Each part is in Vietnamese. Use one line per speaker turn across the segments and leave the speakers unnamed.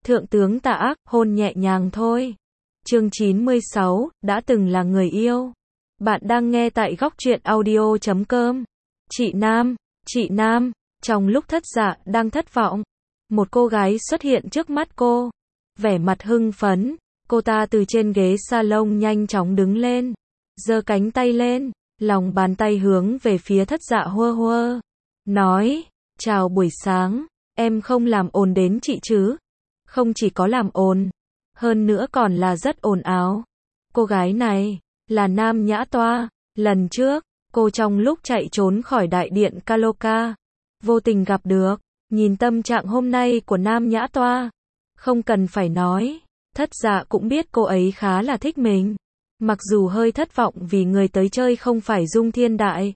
Thượng tướng tà ác, hôn nhẹ nhàng thôi. Chương 96, đã từng là người yêu. Bạn đang nghe tại góc truyện audio.com. Chị Nam, trong lúc Thất Dạ đang thất vọng, một cô gái xuất hiện trước mắt cô. Vẻ mặt hưng phấn, cô ta từ trên ghế salon nhanh chóng đứng lên, giơ cánh tay lên, lòng bàn tay hướng về phía Thất Dạ hơ hơ. Nói, chào buổi sáng, em không làm ồn đến chị chứ? Không chỉ có làm ồn, hơn nữa còn là rất ồn ào. Cô gái này, là Nam Nhã Toa. Lần trước, cô trong lúc chạy trốn khỏi đại điện Kaloka, vô tình gặp được, nhìn tâm trạng hôm nay của Nam Nhã Toa. Không cần phải nói, Thất Dạ cũng biết cô ấy khá là thích mình. Mặc dù hơi thất vọng vì người tới chơi không phải Dung Thiên Đại,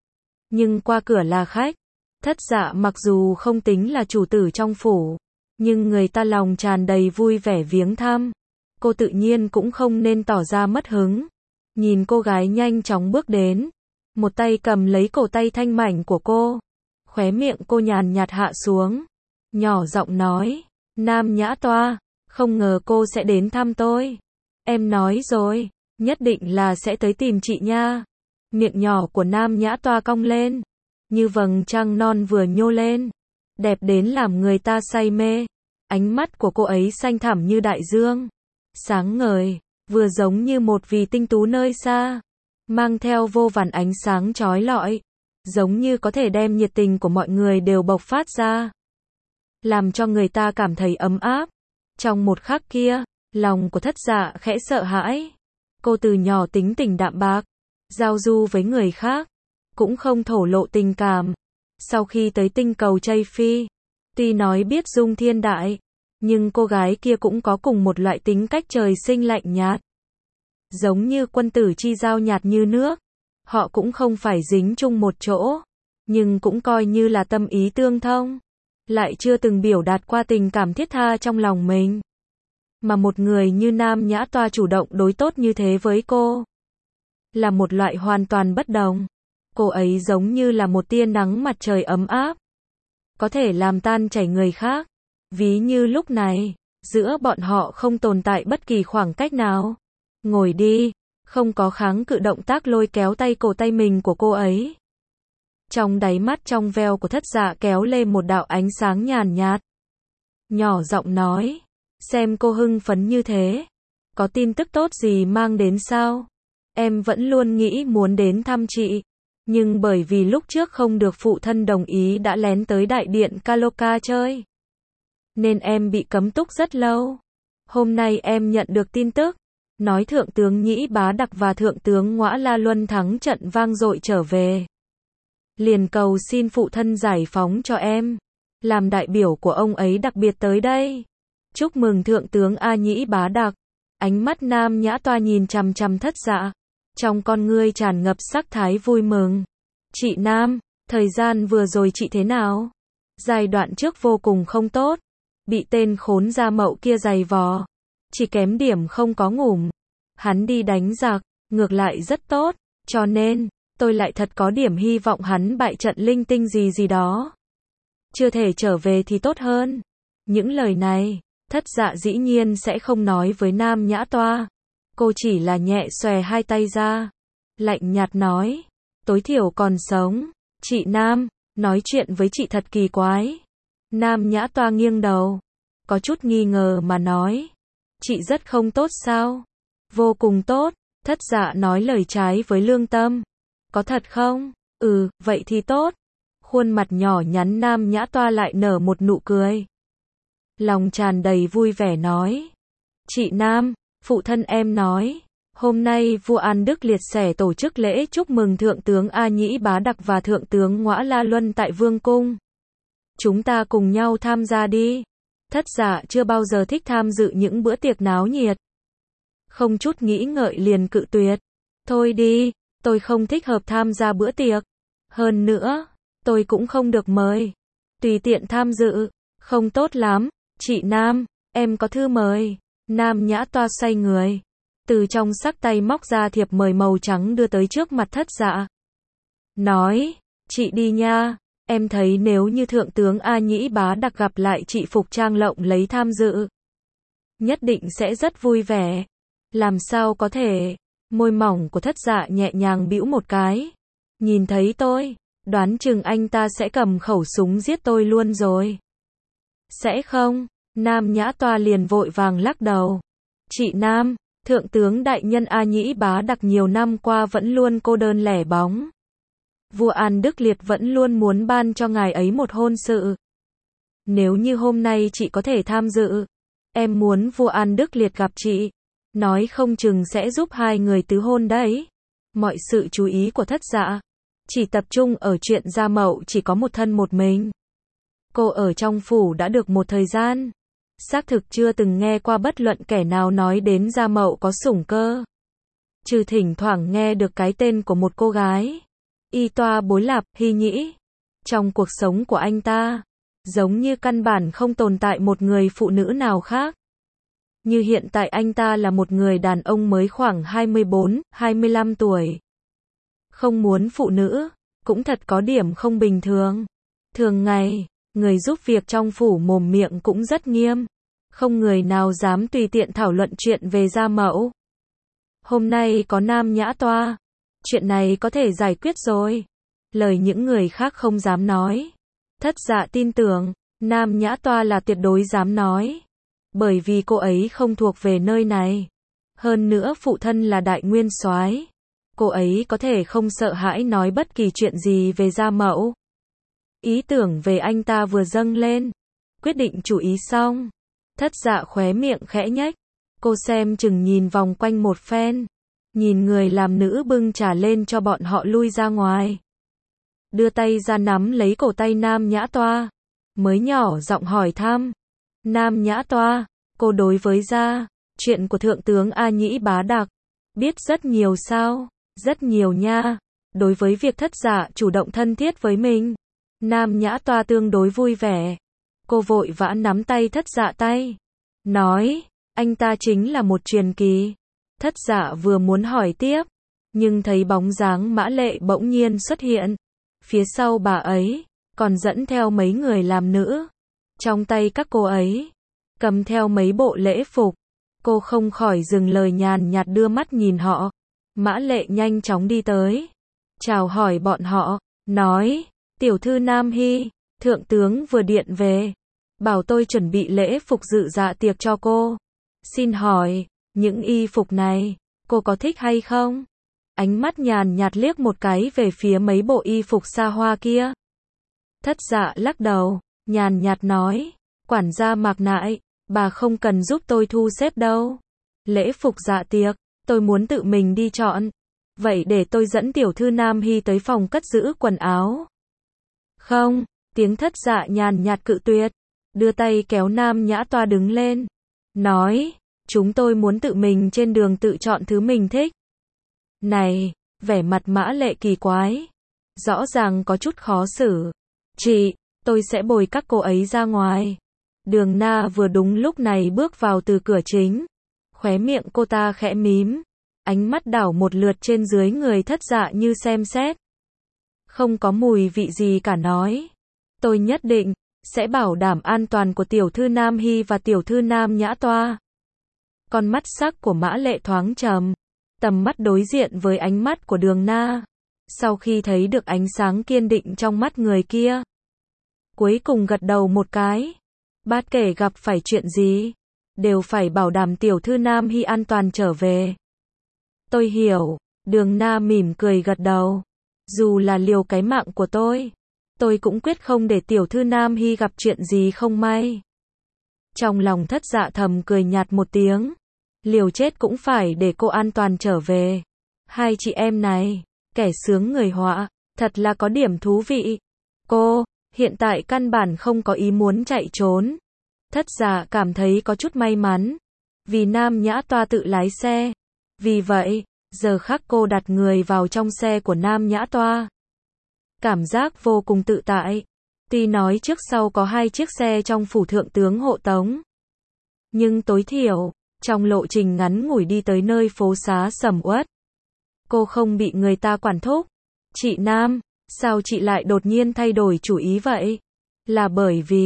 nhưng qua cửa là khách. Thất Dạ mặc dù không tính là chủ tử trong phủ, nhưng người ta lòng tràn đầy vui vẻ viếng thăm. Cô tự nhiên cũng không nên tỏ ra mất hứng. Nhìn cô gái nhanh chóng bước đến, một tay cầm lấy cổ tay thanh mảnh của cô. Khóe miệng cô nhàn nhạt hạ xuống, nhỏ giọng nói, Nam Nhã Toa, không ngờ cô sẽ đến thăm tôi. Em nói rồi, nhất định là sẽ tới tìm chị nha. Miệng nhỏ của Nam Nhã Toa cong lên, như vầng trăng non vừa nhô lên, đẹp đến làm người ta say mê. Ánh mắt của cô ấy xanh thẳm như đại dương, sáng ngời, vừa giống như một vì tinh tú nơi xa, mang theo vô vàn ánh sáng chói lọi, giống như có thể đem nhiệt tình của mọi người đều bộc phát ra, làm cho người ta cảm thấy ấm áp. Trong một khắc kia, lòng của Thất Dạ khẽ sợ hãi. Cô từ nhỏ tính tình đạm bạc, giao du với người khác, cũng không thổ lộ tình cảm. Sau khi tới tinh cầu Tây Phi, tuy nói biết Dung Thiên Đại, nhưng cô gái kia cũng có cùng một loại tính cách trời sinh lạnh nhạt. Giống như quân tử chi giao nhạt như nước, họ cũng không phải dính chung một chỗ, nhưng cũng coi như là tâm ý tương thông, lại chưa từng biểu đạt qua tình cảm thiết tha trong lòng mình. Mà một người như Nam Nhã Toa chủ động đối tốt như thế với cô, là một loại hoàn toàn bất đồng. Cô ấy giống như là một tia nắng mặt trời ấm áp, có thể làm tan chảy người khác. Ví như lúc này, giữa bọn họ không tồn tại bất kỳ khoảng cách nào. Ngồi đi, không có kháng cự động tác lôi kéo tay cổ tay mình của cô ấy. Trong đáy mắt trong veo của Thất Dạ kéo lên một đạo ánh sáng nhàn nhạt. Nhỏ giọng nói, xem cô hưng phấn như thế, có tin tức tốt gì mang đến sao? Em vẫn luôn nghĩ muốn đến thăm chị, nhưng bởi vì lúc trước không được phụ thân đồng ý đã lén tới đại điện Kaloka chơi, nên em bị cấm túc rất lâu. Hôm nay em nhận được tin tức, nói Thượng tướng Nhĩ Bá Đặc và Thượng tướng Ngõa La Luân thắng trận vang dội trở về. Liền cầu xin phụ thân giải phóng cho em, làm đại biểu của ông ấy đặc biệt tới đây. Chúc mừng Thượng tướng A Nhĩ Bá Đặc. Ánh mắt Nam Nhã Toa nhìn chằm chằm Thất Dạ, trong con ngươi tràn ngập sắc thái vui mừng. Chị Nam, thời gian vừa rồi chị thế nào? Giai đoạn trước vô cùng không tốt, bị tên khốn gia mậu kia giày vò, chỉ kém điểm không có ngủm. Hắn đi đánh giặc, ngược lại rất tốt, cho nên, tôi lại thật có điểm hy vọng hắn bại trận linh tinh gì đó. Chưa thể trở về thì tốt hơn. Những lời này, Thất Dạ dĩ nhiên sẽ không nói với Nam Nhã Toa. Cô chỉ là nhẹ xòe hai tay ra, lạnh nhạt nói, tối thiểu còn sống. Chị Nam, nói chuyện với chị thật kỳ quái. Nam Nhã Toa nghiêng đầu, có chút nghi ngờ mà nói, chị rất không tốt sao? Vô cùng tốt. Thất Dạ nói lời trái với lương tâm. Có thật không? Ừ, vậy thì tốt. Khuôn mặt nhỏ nhắn Nam Nhã Toa lại nở một nụ cười, lòng tràn đầy vui vẻ nói, chị Nam, phụ thân em nói, hôm nay vua An Đức Liệt sẽ tổ chức lễ chúc mừng Thượng tướng A Nhĩ Bá Đặc và Thượng tướng Ngõa La Luân tại Vương Cung. Chúng ta cùng nhau tham gia đi. Thất Dạ chưa bao giờ thích tham dự những bữa tiệc náo nhiệt, không chút nghĩ ngợi liền cự tuyệt. Thôi đi, tôi không thích hợp tham gia bữa tiệc. Hơn nữa, tôi cũng không được mời. Tùy tiện tham dự, không tốt lắm. Chị Nam, em có thư mời. Nam Nhã Toa xoay người, từ trong sắc tay móc ra thiệp mời màu trắng đưa tới trước mặt Thất Dạ. Nói, chị đi nha, em thấy nếu như Thượng tướng A Nhĩ Bá Đặc gặp lại chị phục trang lộng lấy tham dự, nhất định sẽ rất vui vẻ. Làm sao có thể? Môi mỏng của Thất Dạ nhẹ nhàng bĩu một cái. Nhìn thấy tôi, đoán chừng anh ta sẽ cầm khẩu súng giết tôi luôn rồi. Sẽ không? Nam Nhã Toa liền vội vàng lắc đầu. Chị Nam, Thượng tướng đại nhân A Nhĩ Bá Đặc nhiều năm qua vẫn luôn cô đơn lẻ bóng. Vua An Đức Liệt vẫn luôn muốn ban cho ngài ấy một hôn sự. Nếu như hôm nay chị có thể tham dự, em muốn vua An Đức Liệt gặp chị, nói không chừng sẽ giúp hai người tứ hôn đấy. Mọi sự chú ý của Thất Dạ chỉ tập trung ở chuyện Gia Mậu chỉ có một thân một mình. Cô ở trong phủ đã được một thời gian, xác thực chưa từng nghe qua bất luận kẻ nào nói đến Gia Mậu có sủng cơ. Trừ thỉnh thoảng nghe được cái tên của một cô gái, Y Toa Bối Lạp Hy Nhĩ. Trong cuộc sống của anh ta, giống như căn bản không tồn tại một người phụ nữ nào khác. Như hiện tại anh ta là một người đàn ông mới khoảng 24, 25 tuổi. Không muốn phụ nữ, cũng thật có điểm không bình thường. Thường ngày, người giúp việc trong phủ mồm miệng cũng rất nghiêm. Không người nào dám tùy tiện thảo luận chuyện về Gia Mậu. Hôm nay có Nam Nhã Toa, chuyện này có thể giải quyết rồi. Lời những người khác không dám nói. Thất Dạ tin tưởng, Nam Nhã Toa là tuyệt đối dám nói. Bởi vì cô ấy không thuộc về nơi này. Hơn nữa phụ thân là đại nguyên soái. Cô ấy có thể không sợ hãi nói bất kỳ chuyện gì về Gia Mậu. Ý tưởng về anh ta vừa dâng lên. Quyết định chủ ý xong. Thất Dạ khóe miệng khẽ nhếch. Cô xem chừng nhìn vòng quanh một phen. Nhìn người làm nữ bưng trà lên cho bọn họ lui ra ngoài. Đưa tay ra nắm lấy cổ tay Nam Nhã Toa. Mới nhỏ giọng hỏi thăm. Nam Nhã Toa, cô đối với chuyện của Thượng tướng A Nhĩ Bá Đặc, biết rất nhiều sao? Rất nhiều nha. Đối với việc Thất Dạ chủ động thân thiết với mình, Nam Nhã Toa tương đối vui vẻ. Cô vội vã nắm tay Thất Dạ tay. Nói, anh ta chính là một truyền kỳ. Thất Dạ vừa muốn hỏi tiếp, nhưng thấy bóng dáng Mã Lệ bỗng nhiên xuất hiện. Phía sau bà ấy, còn dẫn theo mấy người làm nữ. Trong tay các cô ấy, cầm theo mấy bộ lễ phục. Cô không khỏi dừng lời nhàn nhạt đưa mắt nhìn họ. Mã Lệ nhanh chóng đi tới. Chào hỏi bọn họ, nói, tiểu thư Nam Hy, thượng tướng vừa điện về. Bảo tôi chuẩn bị lễ phục dự dạ tiệc cho cô. Xin hỏi, những y phục này, cô có thích hay không? Ánh mắt nhàn nhạt liếc một cái về phía mấy bộ y phục xa hoa kia. Thất Dạ lắc đầu, nhàn nhạt nói, quản gia Mạc Nại, bà không cần giúp tôi thu xếp đâu. Lễ phục dạ tiệc, tôi muốn tự mình đi chọn. Vậy để tôi dẫn tiểu thư Nam Hy tới phòng cất giữ quần áo. Không, tiếng Thất Dạ nhàn nhạt cự tuyệt, đưa tay kéo Nam Nhã Toa đứng lên. Nói, chúng tôi muốn tự mình trên đường tự chọn thứ mình thích. Này, vẻ mặt Mã Lệ kỳ quái. Rõ ràng có chút khó xử. Chị, tôi sẽ bồi các cô ấy ra ngoài. Đường Na vừa đúng lúc này bước vào từ cửa chính. Khóe miệng cô ta khẽ mím. Ánh mắt đảo một lượt trên dưới người Thất Dạ như xem xét. Không có mùi vị gì cả nói. Tôi nhất định sẽ bảo đảm an toàn của tiểu thư Nam Hy và tiểu thư Nam Nhã Toa. Con mắt sắc của Mã Lệ thoáng trầm. Tầm mắt đối diện với ánh mắt của Đường Na. Sau khi thấy được ánh sáng kiên định trong mắt người kia, cuối cùng gật đầu một cái. Bất kể gặp phải chuyện gì, đều phải bảo đảm tiểu thư Nam Hy an toàn trở về. Tôi hiểu. Đường Na mỉm cười gật đầu. Dù là liều cái mạng của tôi cũng quyết không để tiểu thư Nam Hy gặp chuyện gì không may. Trong lòng Thất Dạ thầm cười nhạt một tiếng. Liều chết cũng phải để cô an toàn trở về. Hai chị em này, kẻ sướng người họa, thật là có điểm thú vị. Cô, hiện tại căn bản không có ý muốn chạy trốn. Thất Dạ cảm thấy có chút may mắn. Vì Nam Nhã Toa tự lái xe. Vì vậy, giờ khắc cô đặt người vào trong xe của Nam Nhã Toa. Cảm giác vô cùng tự tại. Tuy nói trước sau có hai chiếc xe trong phủ thượng tướng hộ tống. Nhưng tối thiểu, trong lộ trình ngắn ngủi đi tới nơi phố xá sầm uất, cô không bị người ta quản thúc. Chị Nam, sao chị lại đột nhiên thay đổi chủ ý vậy? Là bởi vì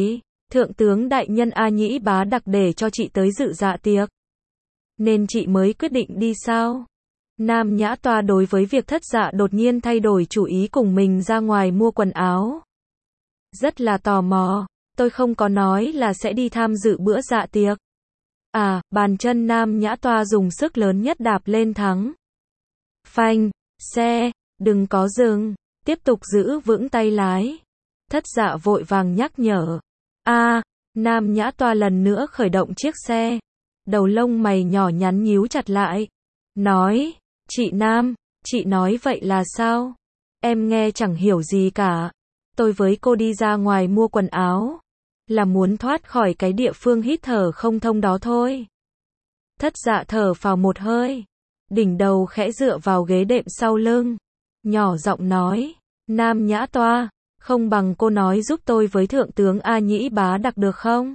Thượng tướng đại nhân A Nhĩ Bá đặc để cho chị tới dự dạ tiệc. Nên chị mới quyết định đi sao? Nam Nhã Toa đối với việc thất dạ đột nhiên thay đổi chủ ý cùng mình ra ngoài mua quần áo. Rất là tò mò, tôi không có nói là sẽ đi tham dự bữa dạ tiệc. À, bàn chân Nam Nhã Toa dùng sức lớn nhất đạp lên thắng. Phanh, xe, đừng có dừng, tiếp tục giữ vững tay lái. Thất dạ vội vàng nhắc nhở. Nam Nhã Toa lần nữa khởi động chiếc xe. Đầu lông mày nhỏ nhắn nhíu chặt lại. Nói, chị Nam, chị nói vậy là sao? Em nghe chẳng hiểu gì cả. Tôi với cô đi ra ngoài mua quần áo. Là muốn thoát khỏi cái địa phương hít thở không thông đó thôi. Thất dạ thở phào một hơi. Đỉnh đầu khẽ dựa vào ghế đệm sau lưng. Nhỏ giọng nói, Nam Nhã Toa, không bằng cô nói giúp tôi với Thượng tướng A Nhĩ Bá đặc được không?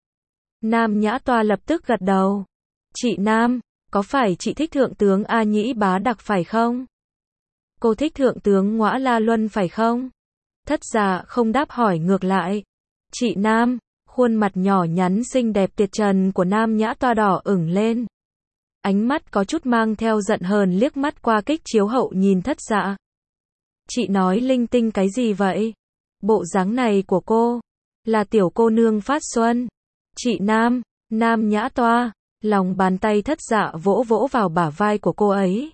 Nam Nhã Toa lập tức gật đầu. Chị Nam, có phải chị thích Thượng tướng A Nhĩ Bá đặc phải không? Cô thích Thượng tướng Ngõa La Luân phải không? Thất dạ không đáp hỏi ngược lại. Chị Nam, khuôn mặt nhỏ nhắn xinh đẹp tuyệt trần của Nam Nhã Toa đỏ ửng lên. Ánh mắt có chút mang theo giận hờn liếc mắt qua kính chiếu hậu nhìn thất dạ. Chị nói linh tinh cái gì vậy? Bộ dáng này của cô, là tiểu cô nương phát xuân. Chị Nam, Nam Nhã Toa, lòng bàn tay thất dạ vỗ vỗ vào bả vai của cô ấy.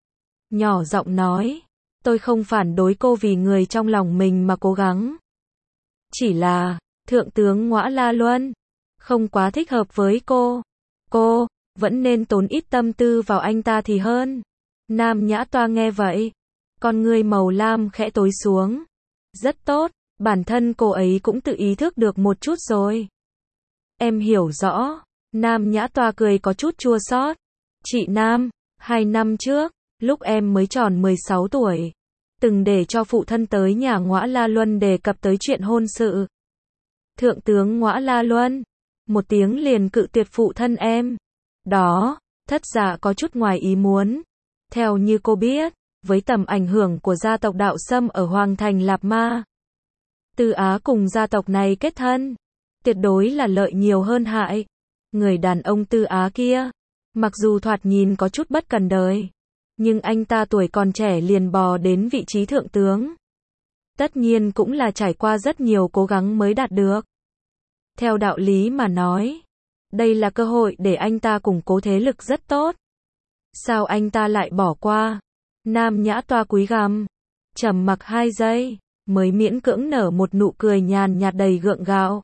Nhỏ giọng nói, tôi không phản đối cô vì người trong lòng mình mà cố gắng. Chỉ là, Thượng tướng Ngõa La Luân, không quá thích hợp với cô. Cô, vẫn nên tốn ít tâm tư vào anh ta thì hơn. Nam Nhã Toa nghe vậy, con ngươi màu lam khẽ tối xuống. Rất tốt, bản thân cô ấy cũng tự ý thức được một chút rồi. Em hiểu rõ. Nam Nhã Toa cười có chút chua xót. Chị Nam, 2 năm trước, lúc em mới tròn 16 tuổi, từng để cho phụ thân tới nhà Ngõa La Luân đề cập tới chuyện hôn sự. Thượng tướng Ngõa La Luân, một tiếng liền cự tuyệt phụ thân em. Đó, thất dạ có chút ngoài ý muốn. Theo như cô biết, với tầm ảnh hưởng của gia tộc Đạo Sâm ở Hoàng thành Lạp Ma, Tư Á cùng gia tộc này kết thân, tuyệt đối là lợi nhiều hơn hại. Người đàn ông Tư Á kia, mặc dù thoạt nhìn có chút bất cần đời, nhưng anh ta tuổi còn trẻ liền bò đến vị trí thượng tướng. Tất nhiên cũng là trải qua rất nhiều cố gắng mới đạt được. Theo đạo lý mà nói, đây là cơ hội để anh ta củng cố thế lực rất tốt. Sao anh ta lại bỏ qua? Nam Nhã Toa cúi gằm, trầm mặc 2 giây, mới miễn cưỡng nở một nụ cười nhàn nhạt đầy gượng gạo.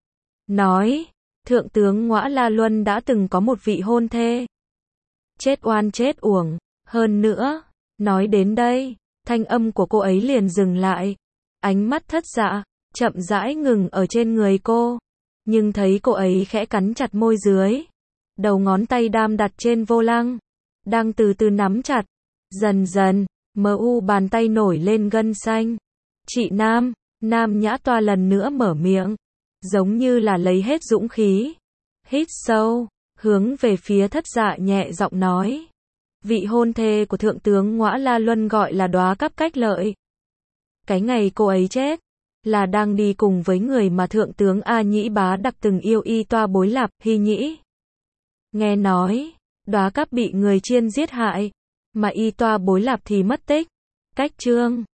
Nói, Thượng tướng Ngõa La Luân đã từng có một vị hôn thê. Chết oan chết uổng, hơn nữa, nói đến đây, thanh âm của cô ấy liền dừng lại. Ánh mắt thất dạ, chậm rãi ngừng ở trên người cô. Nhưng thấy cô ấy khẽ cắn chặt môi dưới. Đầu ngón tay đam đặt trên vô lăng, đang từ từ nắm chặt. Dần dần, bàn tay nổi lên gân xanh. Chị Nam, Nam Nhã Toa lần nữa mở miệng, giống như là lấy hết dũng khí. Hít sâu, hướng về phía thất dạ nhẹ giọng nói. Vị hôn thê của Thượng tướng Ngõa La Luân gọi là Đóa Cáp Cách Lợi. Cái ngày cô ấy chết, là đang đi cùng với người mà Thượng tướng A Nhĩ Bá đặc từng yêu Y Toa Bối Lạp Hy Nhĩ. Nghe nói, Đóa Cáp bị người chiên giết hại, mà Y Toa Bối Lạp thì mất tích. Cách chương